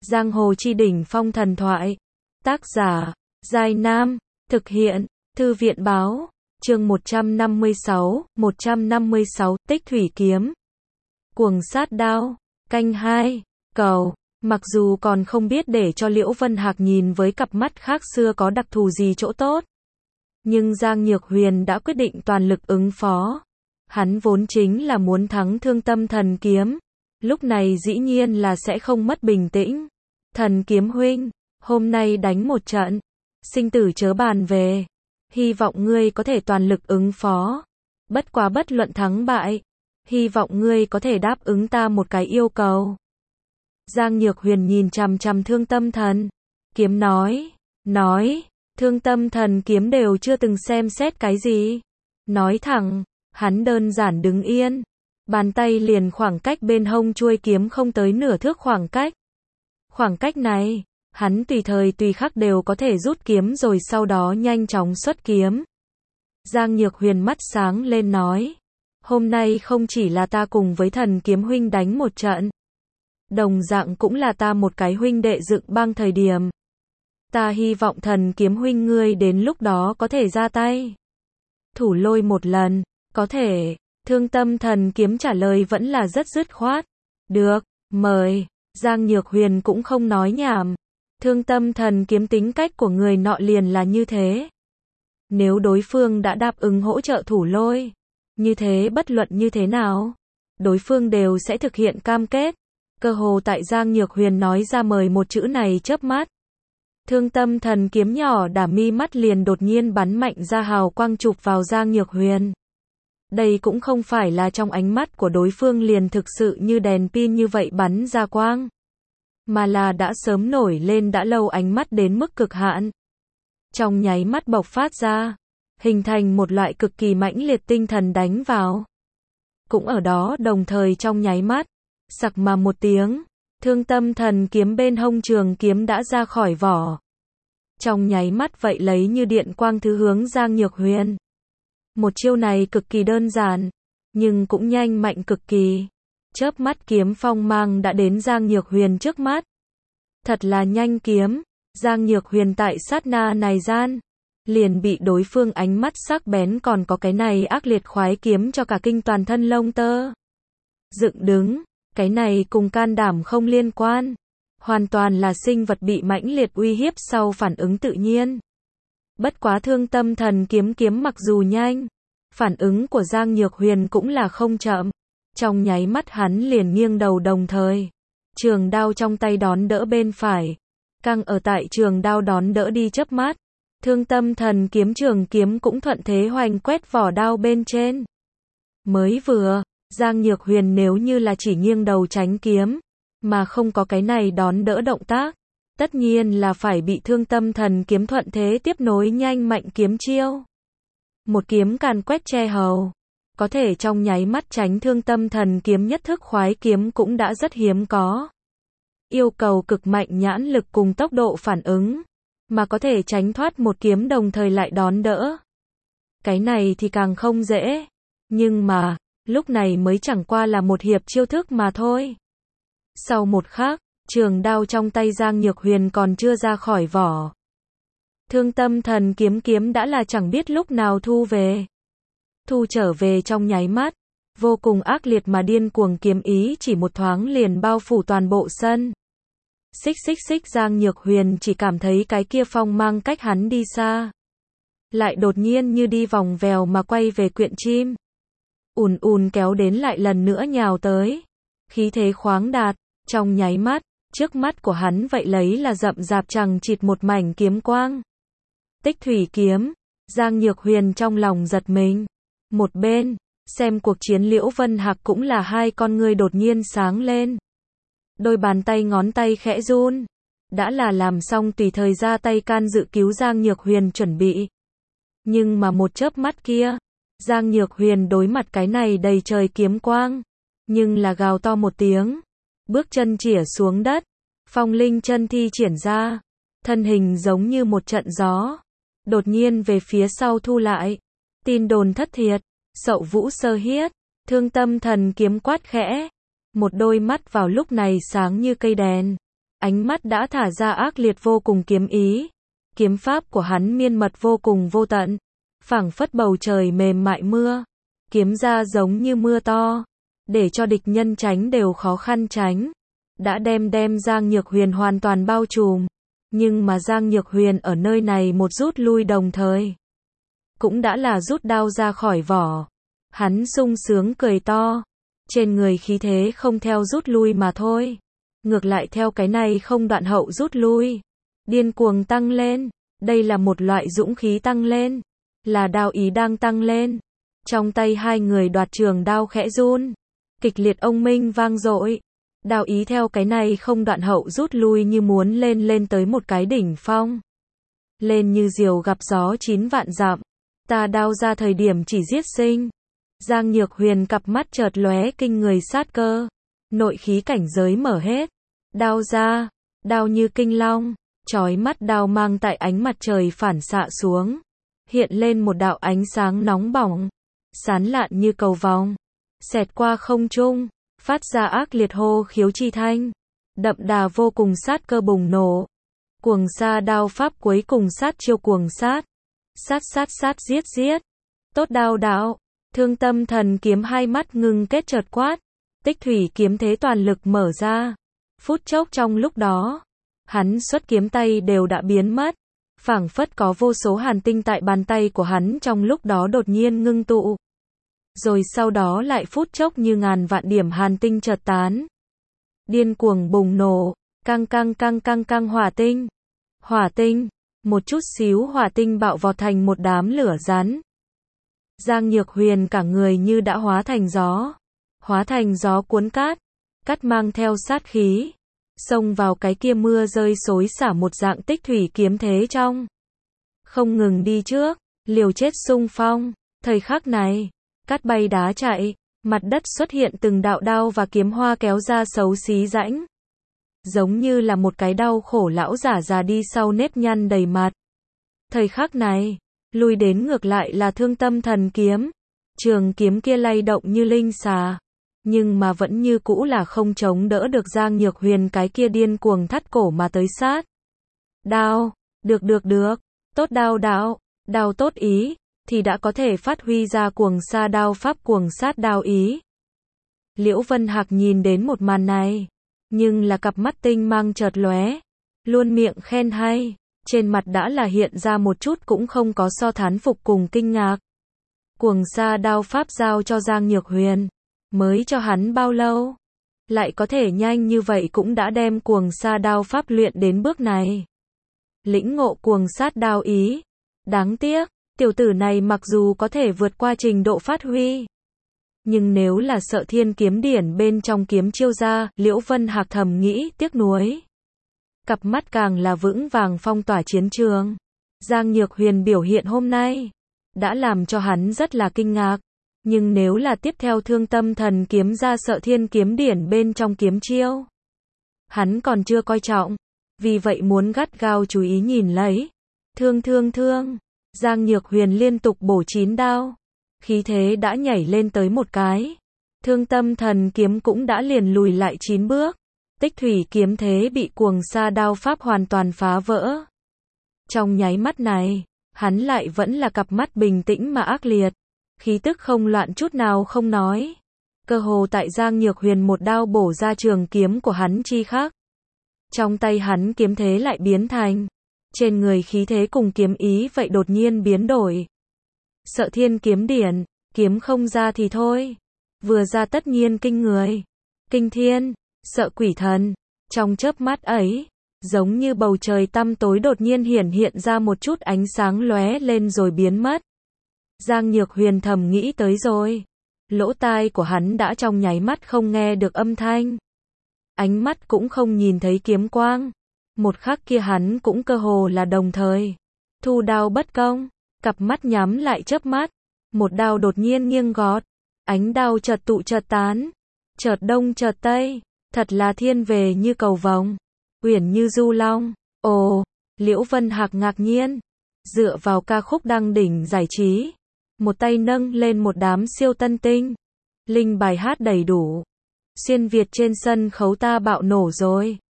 Giang hồ chi đỉnh phong thần thoại. Tác giả, Giai Nam. Thực hiện, Thư viện báo. Chương 156, Tích thủy kiếm. Cuồng sát đao. Canh 2. Cầu. Mặc dù còn không biết để cho Liễu Vân Hạc nhìn với cặp mắt khác xưa có đặc thù gì chỗ tốt, nhưng Giang Nhược Huyền đã quyết định toàn lực ứng phó. Hắn vốn chính là muốn thắng Thương Tâm Thần Kiếm, lúc này dĩ nhiên là sẽ không mất bình tĩnh. Thần Kiếm huynh, hôm nay đánh một trận, sinh tử chớ bàn về, hy vọng ngươi có thể toàn lực ứng phó. Bất quá bất luận thắng bại, hy vọng ngươi có thể đáp ứng ta một cái yêu cầu. Giang Nhược Huyền nhìn chằm chằm Thương Tâm Thần Kiếm nói, Thương Tâm Thần Kiếm đều chưa từng xem xét cái gì. Nói thẳng, hắn đơn giản đứng yên, bàn tay liền khoảng cách bên hông chuôi kiếm không tới nửa thước khoảng cách. Khoảng cách này, hắn tùy thời tùy khắc đều có thể rút kiếm rồi sau đó nhanh chóng xuất kiếm. Giang Nhược Huyền mắt sáng lên nói, hôm nay không chỉ là ta cùng với Thần Kiếm huynh đánh một trận, đồng dạng cũng là ta một cái huynh đệ dựng bang thời điểm. Ta hy vọng Thần Kiếm huynh ngươi đến lúc đó có thể ra tay thủ lôi một lần. Có thể. Thương Tâm Thần Kiếm trả lời vẫn là rất dứt khoát. Được, mời. Giang Nhược Huyền cũng không nói nhảm. Thương Tâm Thần Kiếm tính cách của người nọ liền là như thế. Nếu đối phương đã đáp ứng hỗ trợ thủ lôi, như thế bất luận như thế nào, đối phương đều sẽ thực hiện cam kết. Cơ hồ tại Giang Nhược Huyền nói ra mời một chữ này chớp mắt, Thương Tâm Thần Kiếm nhỏ đả mi mắt liền đột nhiên bắn mạnh ra hào quang chụp vào Giang Nhược Huyền. Đây cũng không phải là trong ánh mắt của đối phương liền thực sự như đèn pin như vậy bắn ra quang, mà là đã sớm nổi lên đã lâu ánh mắt đến mức cực hạn. Trong nháy mắt bộc phát ra, hình thành một loại cực kỳ mãnh liệt tinh thần đánh vào. Cũng ở đó đồng thời trong nháy mắt, sặc mà một tiếng, Thương Tâm Thần Kiếm bên hông trường kiếm đã ra khỏi vỏ. Trong nháy mắt vậy lấy như điện quang thứ hướng Giang Nhược Huyền. Một chiêu này cực kỳ đơn giản, nhưng cũng nhanh mạnh cực kỳ. Chớp mắt kiếm phong mang đã đến Giang Nhược Huyền trước mắt. Thật là nhanh kiếm, Giang Nhược Huyền tại sát na này gian, liền bị đối phương ánh mắt sắc bén còn có cái này ác liệt khoái kiếm cho cả kinh toàn thân lông tơ dựng đứng. Cái này cùng can đảm không liên quan, hoàn toàn là sinh vật bị mãnh liệt uy hiếp sau phản ứng tự nhiên. Bất quá Thương Tâm Thần Kiếm mặc dù nhanh, phản ứng của Giang Nhược Huyền cũng là không chậm. Trong nháy mắt hắn liền nghiêng đầu đồng thời, trường đao trong tay đón đỡ bên phải, căng ở tại trường đao đón đỡ đi chớp mắt, Thương Tâm Thần trường kiếm cũng thuận thế hoành quét vỏ đao bên trên. Mới vừa, Giang Nhược Huyền nếu như là chỉ nghiêng đầu tránh kiếm, mà không có cái này đón đỡ động tác, tất nhiên là phải bị Thương Tâm Thần Kiếm thuận thế tiếp nối nhanh mạnh kiếm chiêu. Một kiếm càn quét che hầu, có thể trong nháy mắt tránh Thương Tâm Thần Kiếm nhất thức khoái kiếm cũng đã rất hiếm có. Yêu cầu cực mạnh nhãn lực cùng tốc độ phản ứng, mà có thể tránh thoát một kiếm đồng thời lại đón đỡ. Cái này thì càng không dễ, nhưng mà lúc này mới chẳng qua là một hiệp chiêu thức mà thôi. Sau một khắc, trường đao trong tay Giang Nhược Huyền còn chưa ra khỏi vỏ. Thương Tâm Thần Kiếm đã là chẳng biết lúc nào thu về. Thu trở về trong nháy mắt, vô cùng ác liệt mà điên cuồng kiếm ý chỉ một thoáng liền bao phủ toàn bộ sân. Xích Giang Nhược Huyền chỉ cảm thấy cái kia phong mang cách hắn đi xa, lại đột nhiên như đi vòng vèo mà quay về quyện chim. Ùn kéo đến lại lần nữa nhào tới. Khí thế khoáng đạt, trong nháy mắt, trước mắt của hắn vậy lấy là rậm rạp chằng chịt một mảnh kiếm quang. Tích thủy kiếm, Giang Nhược Huyền trong lòng giật mình. Một bên, xem cuộc chiến Liễu Vân Hạc cũng là hai con ngươi đột nhiên sáng lên. Đôi bàn tay ngón tay khẽ run, đã là làm xong tùy thời ra tay can dự cứu Giang Nhược Huyền chuẩn bị. Nhưng mà một chớp mắt kia, Giang Nhược Huyền đối mặt cái này đầy trời kiếm quang, nhưng là gào to một tiếng, bước chân chĩa xuống đất, phong linh chân thi triển ra, thân hình giống như một trận gió, đột nhiên về phía sau thu lại. Tin đồn thất thiệt, Sậu Vũ Sơ Hiết, Thương Tâm Thần Kiếm quát khẽ, một đôi mắt vào lúc này sáng như cây đèn, Ánh mắt đã thả ra ác liệt vô cùng kiếm ý. Kiếm pháp của hắn miên mật vô cùng vô tận, phảng phất bầu trời mềm mại mưa. Kiếm ra giống như mưa to, để cho địch nhân tránh đều khó khăn tránh. Đã đem Giang Nhược Huyền hoàn toàn bao trùm. Nhưng mà Giang Nhược Huyền ở nơi này một rút lui đồng thời, cũng đã là rút đao ra khỏi vỏ. Hắn sung sướng cười to. Trên người khí thế không theo rút lui mà thôi, ngược lại theo cái này không đoạn hậu rút lui, điên cuồng tăng lên. Đây là một loại dũng khí tăng lên, là đao ý đang tăng lên. Trong tay hai người đoạt trường đao khẽ run, kịch liệt ông minh vang dội. Đao ý theo cái này không đoạn hậu rút lui như muốn lên tới một cái đỉnh phong. Lên như diều gặp gió 9 vạn dặm. Ta đao ra thời điểm chỉ giết sinh. Giang Nhược Huyền cặp mắt chợt lóe kinh người sát cơ. Nội khí cảnh giới mở hết. Đao ra, đao như kinh long, chói mắt đao mang tại ánh mặt trời phản xạ xuống, hiện lên một đạo ánh sáng nóng bỏng, sán lạn như cầu vồng, xẹt qua không trung, phát ra ác liệt hô khiếu chi thanh, đậm đà vô cùng sát cơ bùng nổ. Cuồng sa đao pháp cuối cùng sát chiêu cuồng sát, sát giết. Tốt đao đạo, Thương Tâm Thần kiếm hai mắt ngưng kết chợt quát, Tích Thủy kiếm thế toàn lực mở ra. Phút chốc trong lúc đó, hắn xuất kiếm tay đều đã biến mất, phảng phất có vô số hàn tinh tại bàn tay của hắn trong lúc đó đột nhiên ngưng tụ. Rồi sau đó lại phút chốc như ngàn vạn điểm hàn tinh chợt tán. Điên cuồng bùng nổ, căng hỏa tinh, một chút xíu hỏa tinh bạo vọt thành một đám lửa rắn. Giang Nhược Huyền cả người như đã hóa thành gió cuốn cát mang theo sát khí, xông vào cái kia mưa rơi xối xả một dạng tích thủy kiếm thế trong. Không ngừng đi trước, liều chết xung phong. Thời khắc này, cát bay đá chạy, mặt đất xuất hiện từng đạo đao và kiếm hoa kéo ra xấu xí rãnh. Giống như là một cái đau khổ lão giả già đi sau nếp nhăn đầy mặt. Thời khắc này, lui đến ngược lại là Thương Tâm Thần kiếm. Trường kiếm kia lay động như linh xà, nhưng mà vẫn như cũ là không chống đỡ được Giang Nhược Huyền cái kia điên cuồng thắt cổ mà tới sát. Đao, được, tốt đao tốt ý, thì đã có thể phát huy ra cuồng sa đao pháp cuồng sát đao ý. Liễu Vân Hạc nhìn đến một màn này, nhưng là cặp mắt tinh mang chợt lóe, luôn miệng khen hay, trên mặt đã là hiện ra một chút cũng không có so thán phục cùng kinh ngạc. Cuồng sa đao pháp giao cho Giang Nhược Huyền, mới cho hắn bao lâu? Lại có thể nhanh như vậy cũng đã đem cuồng sa đao pháp luyện đến bước này. Lĩnh ngộ cuồng sát đao ý. Đáng tiếc, tiểu tử này mặc dù có thể vượt qua trình độ phát huy, nhưng nếu là Sợ Thiên kiếm điển bên trong kiếm chiêu ra, Liễu Vân Hạc thầm nghĩ tiếc nuối. Cặp mắt càng là vững vàng phong tỏa chiến trường. Giang Nhược Huyền biểu hiện hôm nay đã làm cho hắn rất là kinh ngạc, nhưng nếu là tiếp theo Thương Tâm Thần kiếm ra Sợ Thiên kiếm điển bên trong kiếm chiêu, hắn còn chưa coi trọng, vì vậy muốn gắt gao chú ý nhìn lấy. Thương. Giang Nhược Huyền liên tục bổ 9 đao, khí thế đã nhảy lên tới một cái. Thương Tâm Thần kiếm cũng đã liền lùi lại 9 bước. Tích thủy kiếm thế bị cuồng sa đao pháp hoàn toàn phá vỡ. Trong nháy mắt này, hắn lại vẫn là cặp mắt bình tĩnh mà ác liệt, khí tức không loạn chút nào không nói. Cơ hồ tại Giang Nhược Huyền một đao bổ ra trường kiếm của hắn chi khác, trong tay hắn kiếm thế lại biến thành, trên người khí thế cùng kiếm ý vậy đột nhiên biến đổi. Sợ Thiên kiếm điển, kiếm không ra thì thôi, vừa ra tất nhiên kinh người, kinh thiên, sợ quỷ thần. Trong chớp mắt ấy, giống như bầu trời tăm tối đột nhiên hiện ra một chút ánh sáng lóe lên rồi biến mất. Giang Nhược Huyền thầm nghĩ tới rồi, lỗ tai của hắn đã trong nháy mắt không nghe được âm thanh, ánh mắt cũng không nhìn thấy kiếm quang. Một khắc kia hắn cũng cơ hồ là đồng thời thu đao bất công, cặp mắt nhắm lại chớp mắt, một đao đột nhiên nghiêng gọt, ánh đao chợt tụ chợt tán, chợt đông chợt tây, thật là thiên về như cầu vồng, uyển như du long. Ồ, Liễu Vân Hạc ngạc nhiên, dựa vào ca khúc đăng đỉnh giải trí, một tay nâng lên một đám siêu tân tinh, linh bài hát đầy đủ, xuyên Việt trên sân khấu ta bạo nổ rồi.